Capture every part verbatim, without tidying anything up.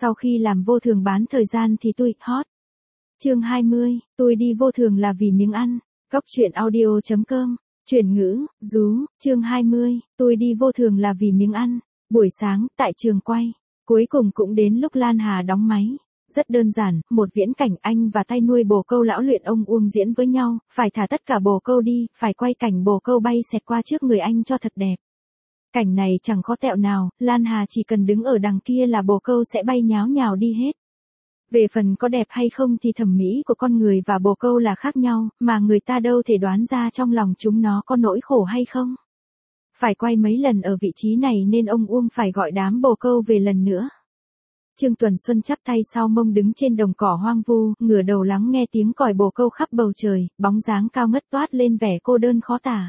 Sau khi làm vô thường bán thời gian thì tôi hot. Chương hai mươi, tôi đi vô thường là vì miếng ăn. Góc truyện audio chấm com. Chuyển ngữ, rú, chương hai mươi, tôi đi vô thường là vì miếng ăn. Buổi sáng, tại trường quay. Cuối cùng cũng đến lúc Lan Hà đóng máy. Rất đơn giản, một viễn cảnh anh và tay nuôi bồ câu lão luyện ông Uông diễn với nhau, phải thả tất cả bồ câu đi, phải quay cảnh bồ câu bay xẹt qua trước người anh cho thật đẹp. Cảnh này chẳng khó tẹo nào, Lan Hà chỉ cần đứng ở đằng kia là bồ câu sẽ bay nháo nhào đi hết. Về phần có đẹp hay không thì thẩm mỹ của con người và bồ câu là khác nhau, mà người ta đâu thể đoán ra trong lòng chúng nó có nỗi khổ hay không. Phải quay mấy lần ở vị trí này nên ông Uông phải gọi đám bồ câu về lần nữa. Trương Tuần Xuân chắp tay sau mông đứng trên đồng cỏ hoang vu, ngửa đầu lắng nghe tiếng còi bồ câu khắp bầu trời, bóng dáng cao ngất toát lên vẻ cô đơn khó tả.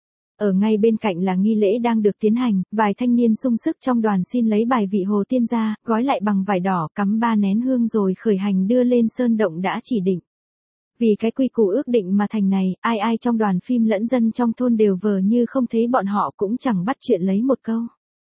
Ở ngay bên cạnh là nghi lễ đang được tiến hành, vài thanh niên sung sức trong đoàn xin lấy bài vị hồ tiên ra, gói lại bằng vải đỏ, cắm ba nén hương rồi khởi hành đưa lên sơn động đã chỉ định. Vì cái quy củ ước định mà thành này, ai ai trong đoàn phim lẫn dân trong thôn đều vờ như không thấy bọn họ cũng chẳng bắt chuyện lấy một câu.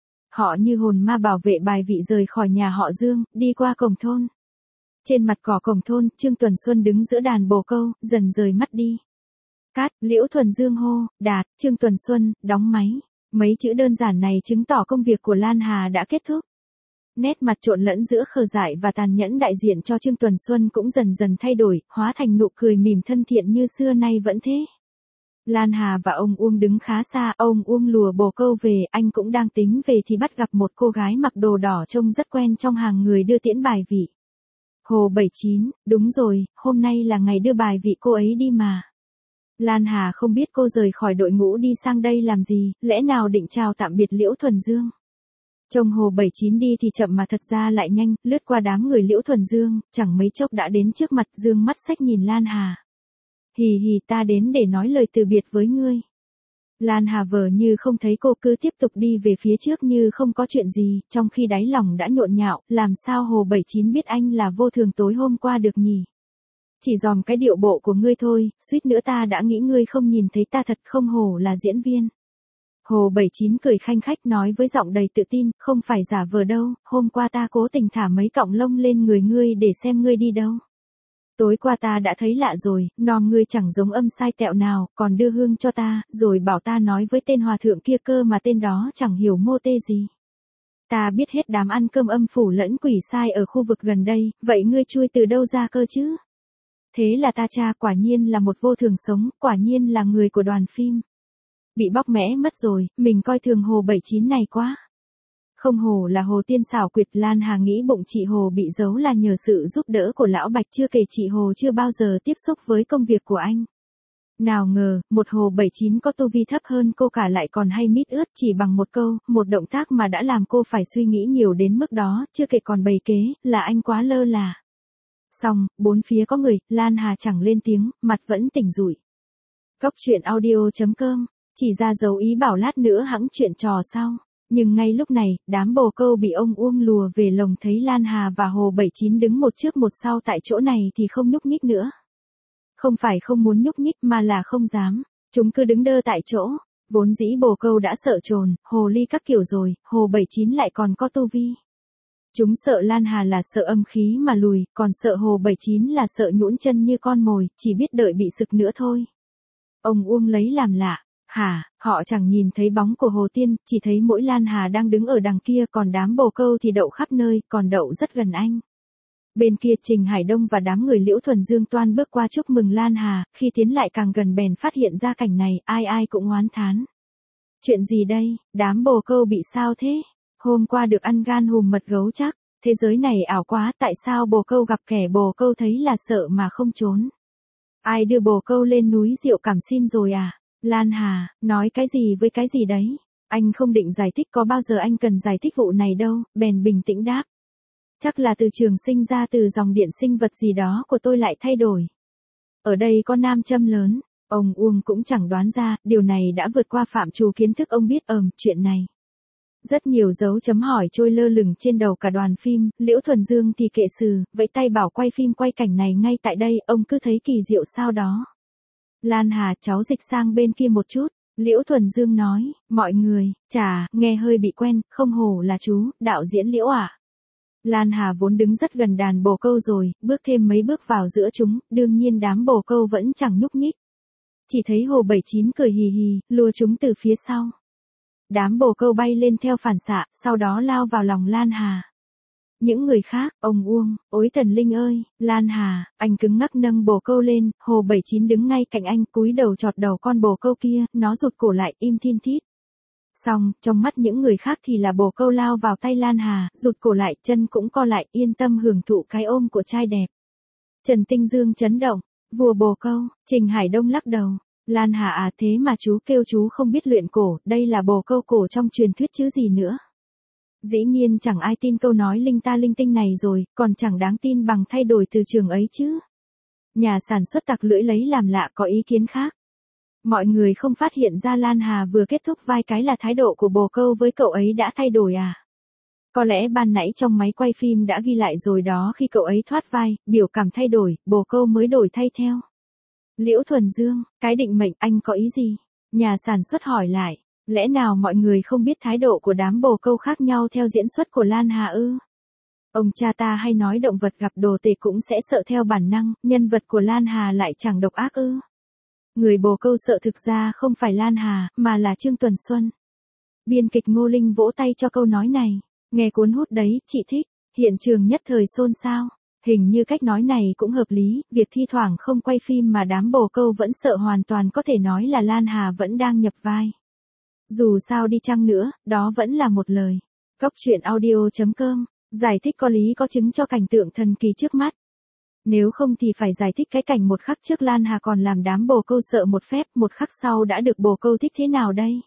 Họ như hồn ma bảo vệ bài vị rời khỏi nhà họ Dương, đi qua cổng thôn. Trên mặt cỏ cổng thôn, Trương Tuần Xuân đứng giữa đàn bồ câu, dần rời mắt đi. Cát, Liễu Thuần Dương hô, Đạt, Trương Tuần Xuân, đóng máy. Mấy chữ đơn giản này chứng tỏ công việc của Lan Hà đã kết thúc. Nét mặt trộn lẫn giữa khờ dại và tàn nhẫn đại diện cho Trương Tuần Xuân cũng dần dần thay đổi, hóa thành nụ cười mỉm thân thiện như xưa nay vẫn thế. Lan Hà và ông Uông đứng khá xa, ông Uông lùa bồ câu về, anh cũng đang tính về thì bắt gặp một cô gái mặc đồ đỏ trông rất quen trong hàng người đưa tiễn bài vị. Hồ bảy chín, đúng rồi, hôm nay là ngày đưa bài vị cô ấy đi mà. Lan Hà không biết cô rời khỏi đội ngũ đi sang đây làm gì, lẽ nào định chào tạm biệt Liễu Thuần Dương. Trông Hồ bảy chín đi thì chậm mà thật ra lại nhanh, lướt qua đám người Liễu Thuần Dương, chẳng mấy chốc đã đến trước mặt, dương mắt xách nhìn Lan Hà. Hì hì, ta đến để nói lời từ biệt với ngươi. Lan Hà vờ như không thấy cô, cứ tiếp tục đi về phía trước như không có chuyện gì, trong khi đáy lòng đã nhộn nhạo, làm sao Hồ bảy chín biết anh là vô thường tối hôm qua được nhỉ? Chỉ dòm cái điệu bộ của ngươi thôi, suýt nữa ta đã nghĩ ngươi không nhìn thấy ta thật, không hổ là diễn viên. Hồ bảy chín cười khanh khách nói với giọng đầy tự tin, không phải giả vờ đâu, hôm qua ta cố tình thả mấy cọng lông lên người ngươi để xem ngươi đi đâu. Tối qua ta đã thấy lạ rồi, nom ngươi chẳng giống âm sai tẹo nào, còn đưa hương cho ta, rồi bảo ta nói với tên hòa thượng kia cơ mà tên đó chẳng hiểu mô tê gì. Ta biết hết đám ăn cơm âm phủ lẫn quỷ sai ở khu vực gần đây, vậy ngươi chui từ đâu ra cơ chứ? Thế là ta tra, quả nhiên là một vô thường sống, quả nhiên là người của đoàn phim. Bị bóc mẽ mất rồi, mình coi thường Hồ bảy chín này quá. Không hổ là Hồ tiên xảo quyệt. Lan Hà nghĩ bụng chị Hồ bị giấu là nhờ sự giúp đỡ của lão Bạch, chưa kể chị Hồ chưa bao giờ tiếp xúc với công việc của anh. Nào ngờ, một Hồ bảy chín có tu vi thấp hơn cô cả lại còn hay mít ướt chỉ bằng một câu, một động tác mà đã làm cô phải suy nghĩ nhiều đến mức đó, chưa kể còn bày kế, là anh quá lơ là. Xong, bốn phía có người, Lan Hà chẳng lên tiếng, mặt vẫn tỉnh rụi. Góc truyện audio chấm com, chỉ ra dấu ý bảo lát nữa hẵng chuyện trò sau. Nhưng ngay lúc này, đám bồ câu bị ông Uông lùa về lồng thấy Lan Hà và Hồ bảy chín đứng một trước một sau tại chỗ này thì không nhúc nhích nữa. Không phải không muốn nhúc nhích mà là không dám, chúng cứ đứng đơ tại chỗ. Vốn dĩ bồ câu đã sợ trồn, hồ ly các kiểu rồi, Hồ bảy chín lại còn có tu vi. Chúng sợ Lan Hà là sợ âm khí mà lùi, còn sợ Hồ bảy chín là sợ nhũn chân như con mồi, chỉ biết đợi bị sực nữa thôi. Ông Uông lấy làm lạ. Hả, họ chẳng nhìn thấy bóng của Hồ Tiên, chỉ thấy mỗi Lan Hà đang đứng ở đằng kia, còn đám bồ câu thì đậu khắp nơi, còn đậu rất gần anh. Bên kia Trình Hải Đông và đám người Liễu Thuần Dương toan bước qua chúc mừng Lan Hà, khi tiến lại càng gần bèn phát hiện ra cảnh này, ai ai cũng oán thán. Chuyện gì đây, đám bồ câu bị sao thế? Hôm qua được ăn gan hùm mật gấu chắc, thế giới này ảo quá, tại sao bồ câu gặp kẻ bồ câu thấy là sợ mà không trốn? Ai đưa bồ câu lên núi rượu cảm xin rồi à? Lan Hà, nói cái gì với cái gì đấy? Anh không định giải thích, có bao giờ anh cần giải thích vụ này đâu, bèn bình tĩnh đáp. Chắc là từ trường sinh ra từ dòng điện sinh vật gì đó của tôi lại thay đổi. Ở đây có nam châm lớn, ông Uông cũng chẳng đoán ra, điều này đã vượt qua phạm trù kiến thức ông biết ờm, chuyện này. Rất nhiều dấu chấm hỏi trôi lơ lửng trên đầu cả đoàn phim, Liễu Thuần Dương thì kệ sừ, vẫy tay bảo quay phim quay cảnh này ngay tại đây, ông cứ thấy kỳ diệu sao đó. Lan Hà, cháu dịch sang bên kia một chút, Liễu Thuần Dương nói, mọi người, chà, nghe hơi bị quen, không hổ là chú, đạo diễn Liễu à. Lan Hà vốn đứng rất gần đàn bồ câu rồi, bước thêm mấy bước vào giữa chúng, đương nhiên đám bồ câu vẫn chẳng nhúc nhích. Chỉ thấy Hồ Bảy Chín cười hì hì, lùa chúng từ phía sau. Đám bồ câu bay lên theo phản xạ, sau đó lao vào lòng Lan Hà. Những người khác, ông Uông, ối thần linh ơi, Lan Hà, anh cứng ngắc nâng bồ câu lên, Hồ Bảy Chín đứng ngay cạnh anh, cúi đầu chọt đầu con bồ câu kia, nó rụt cổ lại, im thiên thít. Xong, trong mắt những người khác thì là bồ câu lao vào tay Lan Hà, rụt cổ lại, chân cũng co lại, yên tâm hưởng thụ cái ôm của trai đẹp. Trần Tinh Dương chấn động, vua bồ câu, Trình Hải Đông lắc đầu. Lan Hà à, thế mà chú kêu chú không biết luyện cổ, đây là bồ câu cổ trong truyền thuyết chứ gì nữa. Dĩ nhiên chẳng ai tin câu nói linh ta linh tinh này rồi, còn chẳng đáng tin bằng thay đổi từ trường ấy chứ. Nhà sản xuất tặc lưỡi lấy làm lạ có ý kiến khác. Mọi người không phát hiện ra Lan Hà vừa kết thúc vai cái là thái độ của bồ câu với cậu ấy đã thay đổi à? Có lẽ ban nãy trong máy quay phim đã ghi lại rồi đó, khi cậu ấy thoát vai, biểu cảm thay đổi, bồ câu mới đổi thay theo. Liễu Thuần Dương, cái định mệnh anh có ý gì? Nhà sản xuất hỏi lại, lẽ nào mọi người không biết thái độ của đám bồ câu khác nhau theo diễn xuất của Lan Hà ư? Ông cha ta hay nói động vật gặp đồ tể cũng sẽ sợ theo bản năng, nhân vật của Lan Hà lại chẳng độc ác ư? Người bồ câu sợ thực ra không phải Lan Hà, mà là Trương Tuần Xuân. Biên kịch Ngô Linh vỗ tay cho câu nói này, nghe cuốn hút đấy, chị thích. Hiện trường nhất thời xôn xao. Hình như cách nói này cũng hợp lý, việc thi thoảng không quay phim mà đám bồ câu vẫn sợ hoàn toàn có thể nói là Lan Hà vẫn đang nhập vai. Dù sao đi chăng nữa, đó vẫn là một lời. Cóc truyện audio chấm com, giải thích có lý có chứng cho cảnh tượng thần kỳ trước mắt. Nếu không thì phải giải thích cái cảnh một khắc trước Lan Hà còn làm đám bồ câu sợ một phép, một khắc sau đã được bồ câu thích thế nào đây?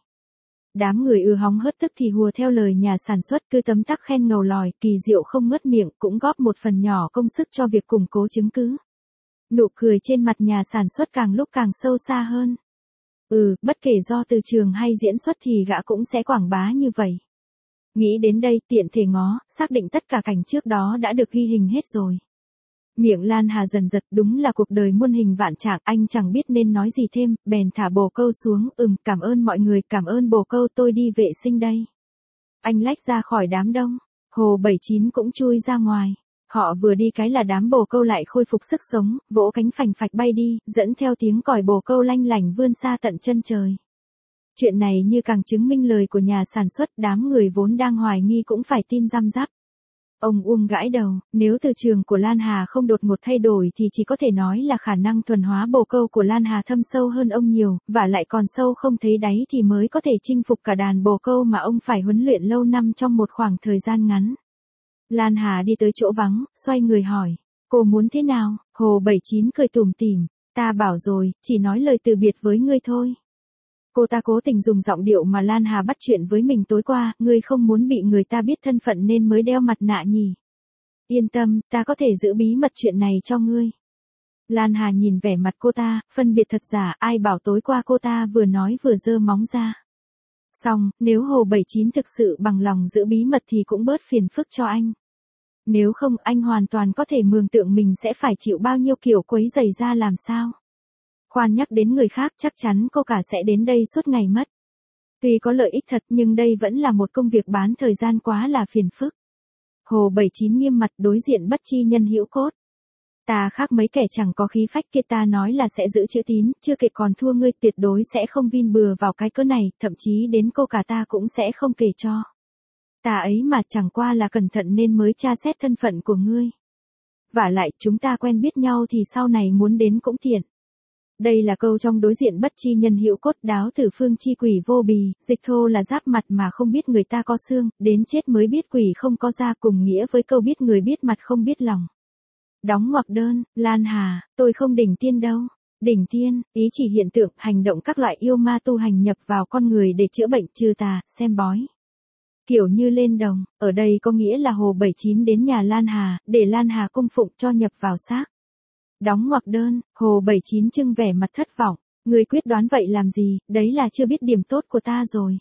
Đám người ư hóng hớt tức thì hùa theo lời nhà sản xuất, cứ tấm tắc khen ngầu lòi, kỳ diệu không ngớt miệng, cũng góp một phần nhỏ công sức cho việc củng cố chứng cứ. Nụ cười trên mặt nhà sản xuất càng lúc càng sâu xa hơn. Ừ, bất kể do từ trường hay diễn xuất thì gã cũng sẽ quảng bá như vậy. Nghĩ đến đây, tiện thể ngó, xác định tất cả cảnh trước đó đã được ghi hình hết rồi. Miệng Lan Hà dần giật, đúng là cuộc đời muôn hình vạn trạng, anh chẳng biết nên nói gì thêm, bèn thả bồ câu xuống, ừm, cảm ơn mọi người, cảm ơn bồ câu, tôi đi vệ sinh đây. Anh lách ra khỏi đám đông, Hồ Bảy Chín cũng chui ra ngoài. Họ vừa đi cái là đám bồ câu lại khôi phục sức sống, vỗ cánh phành phạch bay đi, dẫn theo tiếng còi bồ câu lanh lảnh vươn xa tận chân trời. Chuyện này như càng chứng minh lời của nhà sản xuất, đám người vốn đang hoài nghi cũng phải tin răm rắp. Ông Uông gãi đầu, nếu từ trường của Lan Hà không đột ngột thay đổi thì chỉ có thể nói là khả năng thuần hóa bồ câu của Lan Hà thâm sâu hơn ông nhiều, và lại còn sâu không thấy đáy thì mới có thể chinh phục cả đàn bồ câu mà ông phải huấn luyện lâu năm trong một khoảng thời gian ngắn. Lan Hà đi tới chỗ vắng, xoay người hỏi, cô muốn thế nào? Hồ Bảy Chín cười tủm tỉm, ta bảo rồi, chỉ nói lời từ biệt với ngươi thôi. Cô ta cố tình dùng giọng điệu mà Lan Hà bắt chuyện với mình tối qua, ngươi không muốn bị người ta biết thân phận nên mới đeo mặt nạ nhỉ. Yên tâm, ta có thể giữ bí mật chuyện này cho ngươi. Lan Hà nhìn vẻ mặt cô ta, phân biệt thật giả, ai bảo tối qua cô ta vừa nói vừa giơ móng ra. Xong, nếu Hồ Bảy Chín thực sự bằng lòng giữ bí mật thì cũng bớt phiền phức cho anh. Nếu không, anh hoàn toàn có thể mường tượng mình sẽ phải chịu bao nhiêu kiểu quấy rầy ra làm sao. Khoan nhắc đến người khác, chắc chắn cô cả sẽ đến đây suốt ngày mất. Tuy có lợi ích thật nhưng đây vẫn là một công việc bán thời gian quá là phiền phức. Hồ Bảy Chín nghiêm mặt đối diện bất chi nhân hữu cốt. Ta khác mấy kẻ chẳng có khí phách kia, ta nói là sẽ giữ chữ tín, chưa kể còn thua ngươi, tuyệt đối sẽ không vin bừa vào cái cớ này, thậm chí đến cô cả ta cũng sẽ không kể cho. Ta ấy mà chẳng qua là cẩn thận nên mới tra xét thân phận của ngươi. Vả lại, chúng ta quen biết nhau thì sau này muốn đến cũng tiện. Đây là câu trong đối diện bất chi nhân hữu cốt, đáo tử phương chi quỷ vô bì, dịch thô là giáp mặt mà không biết người ta có xương, đến chết mới biết quỷ không có da, cùng nghĩa với câu biết người biết mặt không biết lòng. Đóng ngoặc đơn, Lan Hà, tôi không đỉnh tiên đâu. Đỉnh tiên, ý chỉ hiện tượng, hành động các loại yêu ma tu hành nhập vào con người để chữa bệnh, trừ tà, xem bói. Kiểu như lên đồng, ở đây có nghĩa là Hồ Bảy Chín đến nhà Lan Hà, để Lan Hà cung phụng cho nhập vào xác. Đóng ngoặc đơn, Hồ Bảy Chín trưng vẻ mặt thất vọng, người quyết đoán vậy làm gì, đấy là chưa biết điểm tốt của ta rồi.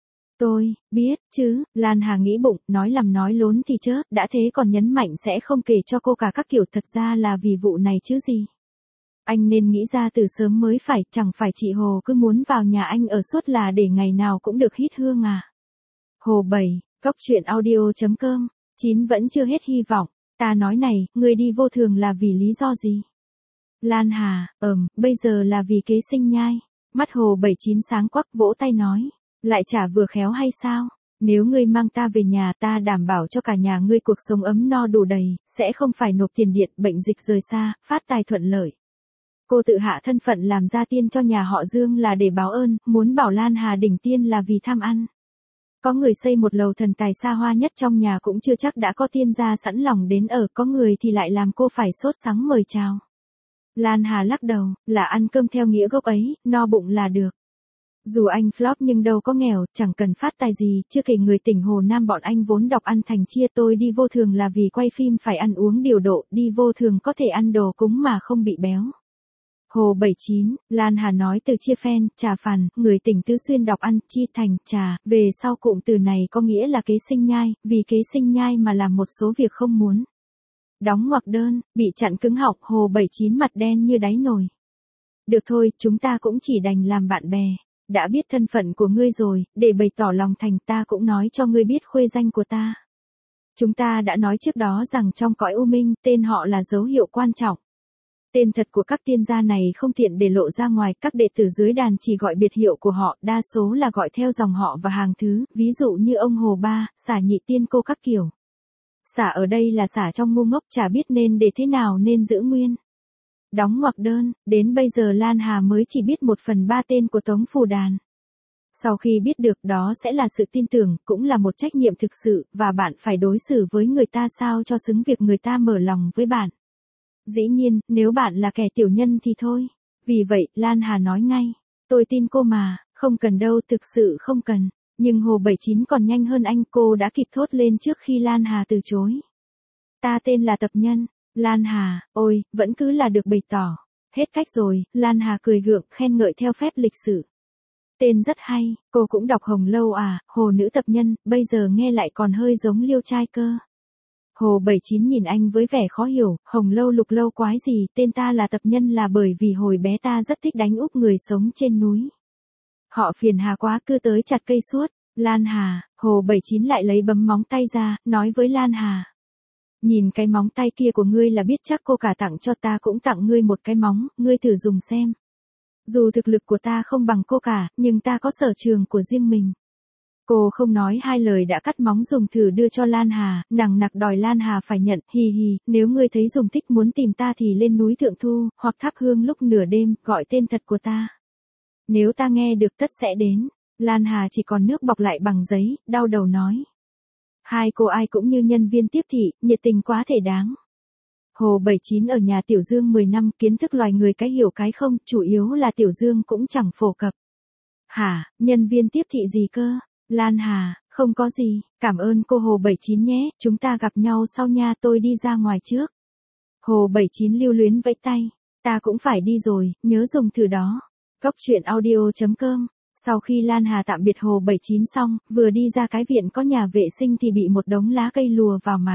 Tôi, biết, chứ, Lan Hà nghĩ bụng, nói làm nói lốn thì chớ, đã thế còn nhấn mạnh sẽ không kể cho cô cả các kiểu, thật ra là vì vụ này chứ gì. Anh nên nghĩ ra từ sớm mới phải, chẳng phải chị Hồ cứ muốn vào nhà anh ở suốt là để ngày nào cũng được hít hương à. Hồ Bảy, cóc truyện audio chấm com chín vẫn chưa hết hy vọng. Ta nói này, ngươi đi vô thường là vì lý do gì? Lan Hà, ừm, bây giờ là vì kế sinh nhai. Mắt Hồ bảy chín sáng quắc vỗ tay nói. Lại chả vừa khéo hay sao? Nếu ngươi mang ta về nhà ta đảm bảo cho cả nhà ngươi cuộc sống ấm no đủ đầy, sẽ không phải nộp tiền điện, bệnh dịch rời xa, phát tài thuận lợi. Cô tự hạ thân phận làm gia tiên cho nhà họ Dương là để báo ơn, muốn bảo Lan Hà đỉnh tiên là vì tham ăn. Có người xây một lầu thần tài xa hoa nhất trong nhà cũng chưa chắc đã có tiên gia sẵn lòng đến ở, có người thì lại làm cô phải sốt sắng mời chào. Lan Hà lắc đầu, là ăn cơm theo nghĩa gốc ấy, no bụng là được. Dù anh flop nhưng đâu có nghèo, chẳng cần phát tài gì, chưa kể người tỉnh Hồ Nam bọn anh vốn đọc ăn thành chia. Tôi đi vô thường là vì quay phim phải ăn uống điều độ, đi vô thường có thể ăn đồ cúng mà không bị béo. Hồ bảy chín, Lan Hà nói từ chia phen, trà phàn, người tỉnh Tứ Xuyên đọc ăn, chi thành, trà, về sau cụm từ này có nghĩa là kế sinh nhai, vì kế sinh nhai mà làm một số việc không muốn. Đóng ngoặc đơn, bị chặn cứng họng, Hồ bảy chín mặt đen như đáy nồi. Được thôi, chúng ta cũng chỉ đành làm bạn bè. Đã biết thân phận của ngươi rồi, để bày tỏ lòng thành ta cũng nói cho ngươi biết khuê danh của ta. Chúng ta đã nói trước đó rằng trong cõi u minh, tên họ là dấu hiệu quan trọng. Tên thật của các tiên gia này không tiện để lộ ra ngoài, các đệ tử dưới đàn chỉ gọi biệt hiệu của họ, đa số là gọi theo dòng họ và hàng thứ, ví dụ như ông Hồ Ba, xả nhị tiên cô các kiểu. Xả ở đây là xả trong ngu ngốc chả biết nên để thế nào nên giữ nguyên. Đóng ngoặc đơn, đến bây giờ Lan Hà mới chỉ biết một phần ba tên của Tống Phù Đàn. Sau khi biết được đó sẽ là sự tin tưởng, cũng là một trách nhiệm thực sự, và bạn phải đối xử với người ta sao cho xứng việc người ta mở lòng với bạn. Dĩ nhiên, nếu bạn là kẻ tiểu nhân thì thôi. Vì vậy, Lan Hà nói ngay, tôi tin cô mà, không cần đâu, thực sự không cần. Nhưng Hồ bảy chín còn nhanh hơn anh, cô đã kịp thốt lên trước khi Lan Hà từ chối. Ta tên là Tập Nhân. Lan Hà, ôi, vẫn cứ là được bày tỏ. Hết cách rồi, Lan Hà cười gượng, khen ngợi theo phép lịch sự. Tên rất hay, cô cũng đọc Hồng Lâu à, Hồ Nữ Tập Nhân, bây giờ nghe lại còn hơi giống Liêu Trai cơ. Hồ bảy chín nhìn anh với vẻ khó hiểu, Hồng Lâu Lục Lâu quái gì, tên ta là Tập Nhân là bởi vì hồi bé ta rất thích đánh úp người sống trên núi. Họ phiền hà quá cứ tới chặt cây suốt. Lan Hà, Hồ bảy chín lại lấy bấm móng tay ra, nói với Lan Hà. Nhìn cái móng tay kia của ngươi là biết chắc cô cả tặng cho ta cũng tặng ngươi một cái móng, ngươi thử dùng xem. Dù thực lực của ta không bằng cô cả, nhưng ta có sở trường của riêng mình. Cô không nói hai lời đã cắt móng dùng thử đưa cho Lan Hà, nằng nặc đòi Lan Hà phải nhận, hì hì, nếu ngươi thấy dùng thích muốn tìm ta thì lên núi Thượng Thu, hoặc thắp hương lúc nửa đêm, gọi tên thật của ta. Nếu ta nghe được tất sẽ đến. Lan Hà chỉ còn nước bọc lại bằng giấy, đau đầu nói. Hai cô ai cũng như nhân viên tiếp thị, nhiệt tình quá thể đáng. Hồ bảy chín ở nhà Tiểu Dương mười năm, kiến thức loài người cái hiểu cái không, chủ yếu là Tiểu Dương cũng chẳng phổ cập. Hả, nhân viên tiếp thị gì cơ? Lan Hà, không có gì, cảm ơn cô Hồ bảy chín nhé, chúng ta gặp nhau sau nha, tôi đi ra ngoài trước. Hồ bảy chín lưu luyến vẫy tay, ta cũng phải đi rồi, nhớ dùng thử đó. Cốc truyện audio chấm com. Sau khi Lan Hà tạm biệt Hồ bảy chín xong, vừa đi ra cái viện có nhà vệ sinh thì bị một đống lá cây lùa vào mặt.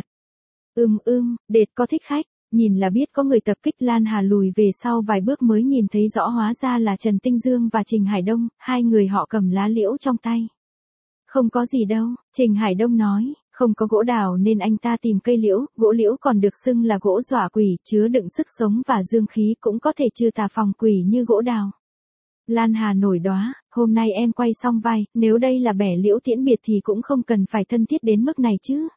Ưm ưm, đệt có thích khách, nhìn là biết có người tập kích. Lan Hà lùi về sau vài bước mới nhìn thấy rõ hóa ra là Trần Tinh Dương và Trình Hải Đông, hai người họ cầm lá liễu trong tay. Không có gì đâu, Trình Hải Đông nói, không có gỗ đào nên anh ta tìm cây liễu, gỗ liễu còn được xưng là gỗ dọa quỷ, chứa đựng sức sống và dương khí cũng có thể trừ tà phòng quỷ như gỗ đào. Lan Hà nổi đóa, hôm nay em quay xong vai, nếu đây là bẻ liễu tiễn biệt thì cũng không cần phải thân thiết đến mức này chứ.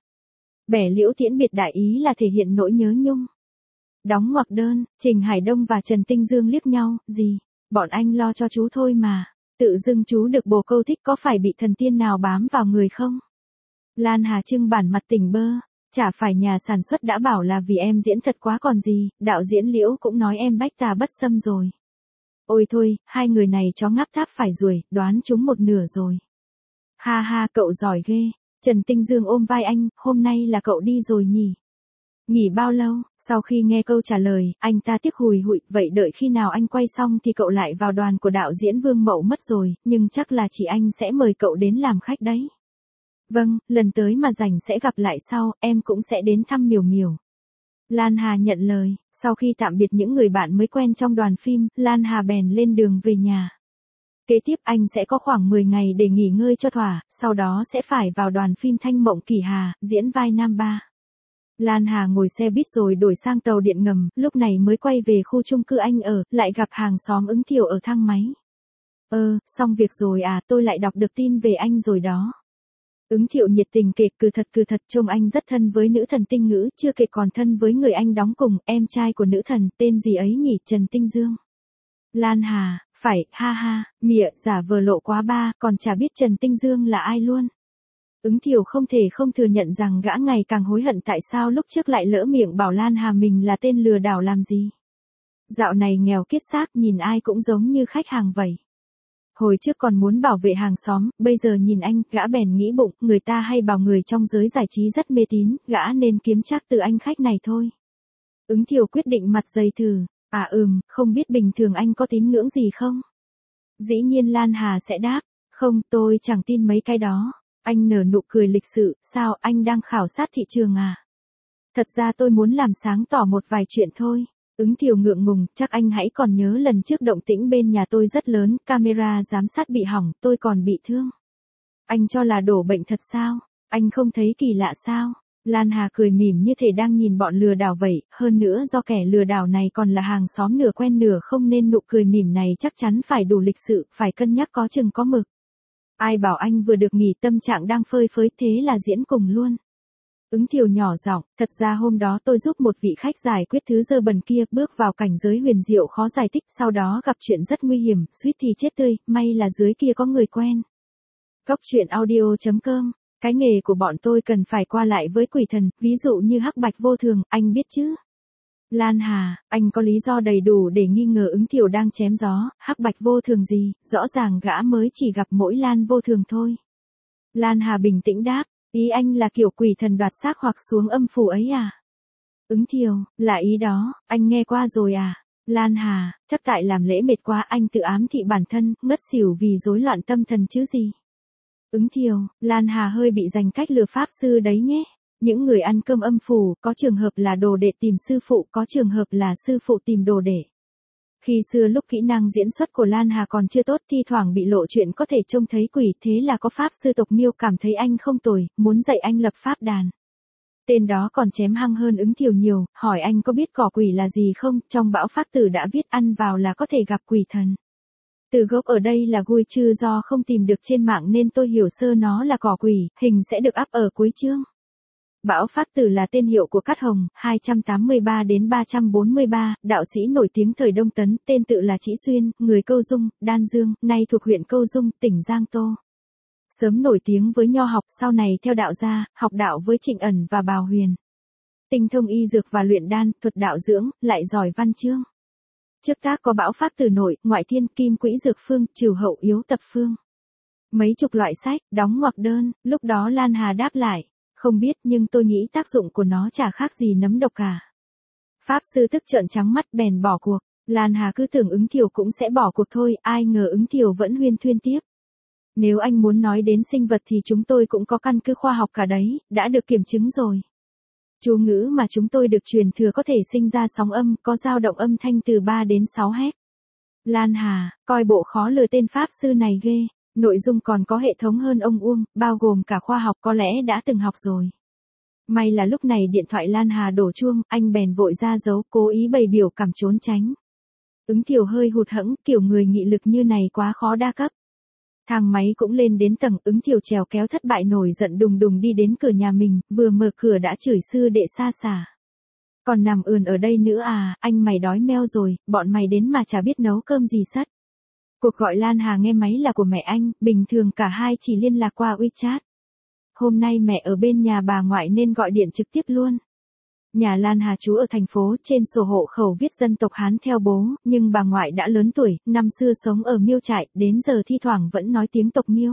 Bẻ liễu tiễn biệt đại ý là thể hiện nỗi nhớ nhung. Đóng ngoặc đơn, Trình Hải Đông và Trần Tinh Dương liếc nhau, gì, bọn anh lo cho chú thôi mà, tự dưng chú được bồ câu thích có phải bị thần tiên nào bám vào người không? Lan Hà trưng bản mặt tỉnh bơ, chả phải nhà sản xuất đã bảo là vì em diễn thật quá còn gì, đạo diễn Liễu cũng nói em bách tà bất xâm rồi. Ôi thôi, hai người này chó ngáp tháp phải ruồi, đoán chúng một nửa rồi. Ha ha, cậu giỏi ghê. Trần Tinh Dương ôm vai anh, hôm nay là cậu đi rồi nhỉ? Nghỉ bao lâu? Sau khi nghe câu trả lời, anh ta tiếc hùi hụi, vậy đợi khi nào anh quay xong thì cậu lại vào đoàn của đạo diễn Vương Mậu mất rồi, nhưng chắc là chị anh sẽ mời cậu đến làm khách đấy. Vâng, lần tới mà rảnh sẽ gặp lại sau, em cũng sẽ đến thăm Miểu Miểu. Lan Hà nhận lời, sau khi tạm biệt những người bạn mới quen trong đoàn phim, Lan Hà bèn lên đường về nhà. Kế tiếp anh sẽ có khoảng mười ngày để nghỉ ngơi cho thỏa, sau đó sẽ phải vào đoàn phim Thanh Mộng Kỳ Hà, diễn vai nam ba. Lan Hà ngồi xe buýt rồi đổi sang tàu điện ngầm, lúc này mới quay về khu chung cư anh ở, lại gặp hàng xóm Ứng Thiều ở thang máy. Ơ, xong việc rồi à, tôi lại đọc được tin về anh rồi đó. Ứng Thiệu nhiệt tình kể, cừ thật cừ thật, trông anh rất thân với nữ thần Tinh Ngữ, chưa kể còn thân với người anh đóng cùng, em trai của nữ thần, tên gì ấy nhỉ, Trần Tinh Dương. Lan Hà, phải, ha ha, mịa, giả vờ lộ quá ba, còn chả biết Trần Tinh Dương là ai luôn. Ứng Thiều không thể không thừa nhận rằng gã ngày càng hối hận tại sao lúc trước lại lỡ miệng bảo Lan Hà mình là tên lừa đảo làm gì. Dạo này nghèo kiết xác, nhìn ai cũng giống như khách hàng vậy. Hồi trước còn muốn bảo vệ hàng xóm, bây giờ nhìn anh, gã bèn nghĩ bụng, người ta hay bảo người trong giới giải trí rất mê tín, gã nên kiếm trác từ anh khách này thôi. Ứng Thiều quyết định mặt dày thử, à ừm, không biết bình thường anh có tín ngưỡng gì không? Dĩ nhiên Lan Hà sẽ đáp, không, tôi chẳng tin mấy cái đó. Anh nở nụ cười lịch sự, sao anh đang khảo sát thị trường à? Thật ra tôi muốn làm sáng tỏ một vài chuyện thôi. Ứng Thiều ngượng ngùng, chắc anh hãy còn nhớ lần trước động tĩnh bên nhà tôi rất lớn, camera giám sát bị hỏng, tôi còn bị thương. Anh cho là đổ bệnh thật sao? Anh không thấy kỳ lạ sao? Lan Hà cười mỉm như thể đang nhìn bọn lừa đảo vậy, hơn nữa do kẻ lừa đảo này còn là hàng xóm nửa quen nửa không nên nụ cười mỉm này chắc chắn phải đủ lịch sự, phải cân nhắc có chừng có mực. Ai bảo anh vừa được nghỉ tâm trạng đang phơi phới thế là diễn cùng luôn. Ứng Thiều nhỏ giọng, thật ra hôm đó tôi giúp một vị khách giải quyết thứ dơ bẩn kia, bước vào cảnh giới huyền diệu khó giải thích, sau đó gặp chuyện rất nguy hiểm, suýt thì chết tươi, may là dưới kia có người quen. Cốc truyện audio chấm com, cái nghề của bọn tôi cần phải qua lại với quỷ thần, ví dụ như hắc bạch vô thường, anh biết chứ? Lan Hà, anh có lý do đầy đủ để nghi ngờ Ứng Thiều đang chém gió, hắc bạch vô thường gì, rõ ràng gã mới chỉ gặp mỗi Lan vô thường thôi. Lan Hà bình tĩnh đáp, ý anh là kiểu quỷ thần đoạt xác hoặc xuống âm phủ ấy à? Ứng Thiều, là ý đó, anh nghe qua rồi à? Lan Hà, chắc tại làm lễ mệt quá anh tự ám thị bản thân, ngất xỉu vì rối loạn tâm thần chứ gì. Ứng Thiều, Lan Hà hơi bị giành cách lừa pháp sư đấy nhé. Những người ăn cơm âm phủ, có trường hợp là đồ đệ tìm sư phụ, có trường hợp là sư phụ tìm đồ đệ. Khi xưa lúc kỹ năng diễn xuất của Lan Hà còn chưa tốt thi thoảng bị lộ chuyện có thể trông thấy quỷ, thế là có pháp sư tộc Miêu cảm thấy anh không tồi, muốn dạy anh lập pháp đàn. Tên đó còn chém hăng hơn Ứng Thiều nhiều, hỏi anh có biết cỏ quỷ là gì không, trong bão pháp tử đã viết ăn vào là có thể gặp quỷ thần. Từ gốc ở đây là gui chư do không tìm được trên mạng nên tôi hiểu sơ nó là cỏ quỷ, hình sẽ được up ở cuối chương. Bão Pháp Tử là tên hiệu của Cát Hồng, hai trăm tám mươi ba đến ba trăm bốn mươi ba, đạo sĩ nổi tiếng thời Đông Tấn, tên tự là Trĩ Xuyên, người Câu Dung, Đan Dương, nay thuộc huyện Câu Dung, tỉnh Giang Tô. Sớm nổi tiếng với nho học, sau này theo đạo gia, học đạo với Trịnh Ẩn và Bào Huyền. Tinh thông y dược và luyện đan, thuật đạo dưỡng, lại giỏi văn chương. Trước tác có Bão Pháp Tử nội, Ngoại Thiên, Kim Quỹ Dược Phương, Trừ Hậu Yếu Tập Phương. Mấy chục loại sách, đóng ngoặc đơn, lúc đó Lan Hà đáp lại. Không biết nhưng tôi nghĩ tác dụng của nó chả khác gì nấm độc cả. Pháp sư tức trợn trắng mắt bèn bỏ cuộc. Lan Hà cứ tưởng Ứng Thiều cũng sẽ bỏ cuộc thôi, ai ngờ Ứng Thiều vẫn huyên thuyên tiếp. Nếu anh muốn nói đến sinh vật thì chúng tôi cũng có căn cứ khoa học cả đấy, đã được kiểm chứng rồi. Chú ngữ mà chúng tôi được truyền thừa có thể sinh ra sóng âm, có dao động âm thanh từ ba đến sáu héc. Lan Hà, coi bộ khó lừa tên pháp sư này ghê. Nội dung còn có hệ thống hơn ông Uông, bao gồm cả khoa học có lẽ đã từng học rồi. May là lúc này điện thoại Lan Hà đổ chuông, anh bèn vội ra giấu, cố ý bày biểu cảm trốn tránh. Ứng Thiều hơi hụt hẫng, kiểu người nghị lực như này quá khó đa cấp. Thang máy cũng lên đến tầng, Ứng Thiều trèo kéo thất bại nổi giận đùng đùng đi đến cửa nhà mình, vừa mở cửa đã chửi sư đệ xa xả. Còn nằm ườn ở đây nữa à, anh mày đói meo rồi, bọn mày đến mà chả biết nấu cơm gì sất. Cuộc gọi Lan Hà nghe máy là của mẹ anh, bình thường cả hai chỉ liên lạc qua WeChat. Hôm nay mẹ ở bên nhà bà ngoại nên gọi điện trực tiếp luôn. Nhà Lan Hà trú ở thành phố, trên sổ hộ khẩu viết dân tộc Hán theo bố, nhưng bà ngoại đã lớn tuổi, năm xưa sống ở Miêu Trại, đến giờ thi thoảng vẫn nói tiếng tộc Miêu.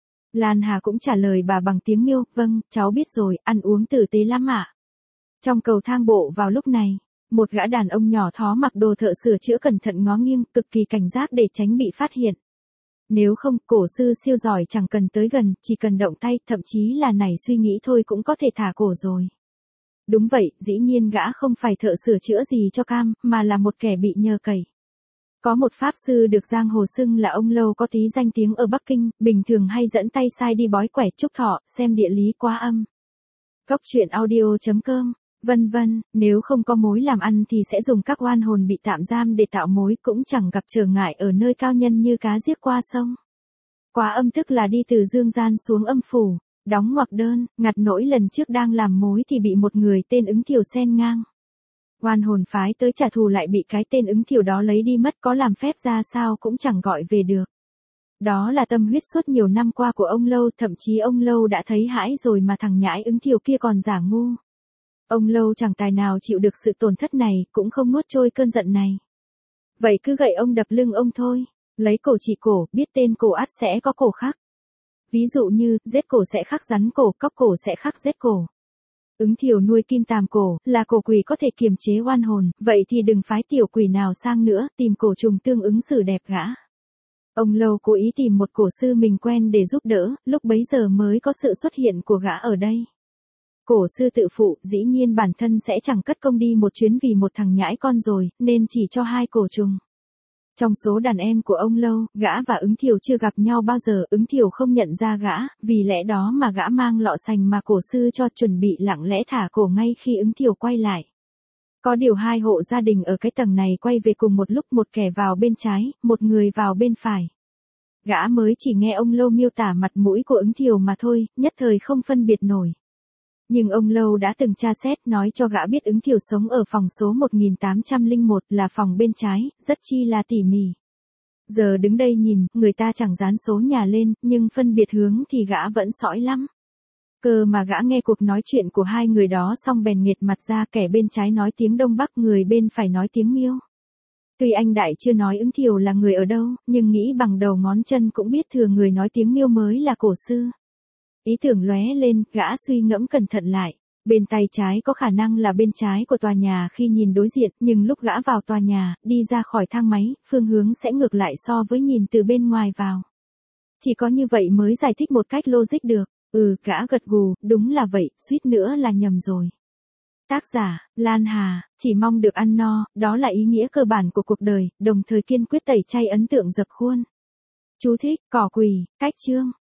Lan Hà cũng trả lời bà bằng tiếng Miêu, vâng, cháu biết rồi, ăn uống tử tế lắm ạ. Trong cầu thang bộ vào lúc này, một gã đàn ông nhỏ thó mặc đồ thợ sửa chữa cẩn thận ngó nghiêng, cực kỳ cảnh giác để tránh bị phát hiện. Nếu không, cổ sư siêu giỏi chẳng cần tới gần, chỉ cần động tay, thậm chí là nảy suy nghĩ thôi cũng có thể thả cổ rồi. Đúng vậy, dĩ nhiên gã không phải thợ sửa chữa gì cho cam, mà là một kẻ bị nhờ cậy. Có một pháp sư được giang hồ xưng là ông Lâu có tí danh tiếng ở Bắc Kinh, bình thường hay dẫn tay sai đi bói quẻ chúc thọ, xem địa lý quá âm. Cốc truyện audio chấm com, vân vân, nếu không có mối làm ăn thì sẽ dùng các oan hồn bị tạm giam để tạo mối, cũng chẳng gặp trở ngại ở nơi cao nhân như cá giết qua sông. Quá âm tức là đi từ dương gian xuống âm phủ, đóng ngoặc đơn, ngặt nỗi lần trước đang làm mối thì bị một người tên Ứng Thiều xen ngang. Oan hồn phái tới trả thù lại bị cái tên Ứng Thiều đó lấy đi mất, có làm phép ra sao cũng chẳng gọi về được. Đó là tâm huyết suốt nhiều năm qua của ông Lâu, thậm chí ông Lâu đã thấy hãi rồi mà thằng nhãi Ứng Thiều kia còn giả ngu. Ông Lâu chẳng tài nào chịu được sự tổn thất này, cũng không nuốt trôi cơn giận này. Vậy cứ gậy ông đập lưng ông thôi, lấy cổ chỉ cổ, biết tên cổ ắt sẽ có cổ khác. Ví dụ như, giết cổ sẽ khắc rắn cổ, cóc cổ sẽ khắc giết cổ. Ứng Thiều nuôi kim tàm cổ, là cổ quỷ có thể kiềm chế oan hồn, vậy thì đừng phái tiểu quỷ nào sang nữa, tìm cổ trùng tương ứng xử đẹp gã. Ông Lâu cố ý tìm một cổ sư mình quen để giúp đỡ, lúc bấy giờ mới có sự xuất hiện của gã ở đây. Cổ sư tự phụ, dĩ nhiên bản thân sẽ chẳng cất công đi một chuyến vì một thằng nhãi con rồi, nên chỉ cho hai cổ trùng. Trong số đàn em của ông Lâu, gã và Ứng Thiều chưa gặp nhau bao giờ, Ứng Thiều không nhận ra gã, vì lẽ đó mà gã mang lọ sành mà cổ sư cho, chuẩn bị lặng lẽ thả cổ ngay khi Ứng Thiều quay lại. Có điều hai hộ gia đình ở cái tầng này quay về cùng một lúc, một kẻ vào bên trái, một người vào bên phải. Gã mới chỉ nghe ông Lâu miêu tả mặt mũi của Ứng Thiều mà thôi, nhất thời không phân biệt nổi. Nhưng ông Lâu đã từng tra xét, nói cho gã biết Ứng Thiều sống ở phòng số một nghìn tám trăm lẻ một, là phòng bên trái, rất chi là tỉ mỉ. Giờ đứng đây nhìn, người ta chẳng dán số nhà lên, nhưng phân biệt hướng thì gã vẫn sõi lắm. Cơ mà gã nghe cuộc nói chuyện của hai người đó xong bèn nghệt mặt ra, kẻ bên trái nói tiếng Đông Bắc, người bên phải nói tiếng Miêu. Tuy anh Đại chưa nói Ứng Thiều là người ở đâu, nhưng nghĩ bằng đầu ngón chân cũng biết thừa người nói tiếng Miêu mới là cổ sư. Ý tưởng lóe lên, gã suy ngẫm cẩn thận lại. Bên tay trái có khả năng là bên trái của tòa nhà khi nhìn đối diện, nhưng lúc gã vào tòa nhà, đi ra khỏi thang máy, phương hướng sẽ ngược lại so với nhìn từ bên ngoài vào. Chỉ có như vậy mới giải thích một cách logic được. Ừ, gã gật gù, đúng là vậy, suýt nữa là nhầm rồi. Tác giả, Lan Hà, chỉ mong được ăn no, đó là ý nghĩa cơ bản của cuộc đời, đồng thời kiên quyết tẩy chay ấn tượng dập khuôn. Chú thích, cỏ quỷ, cách chương.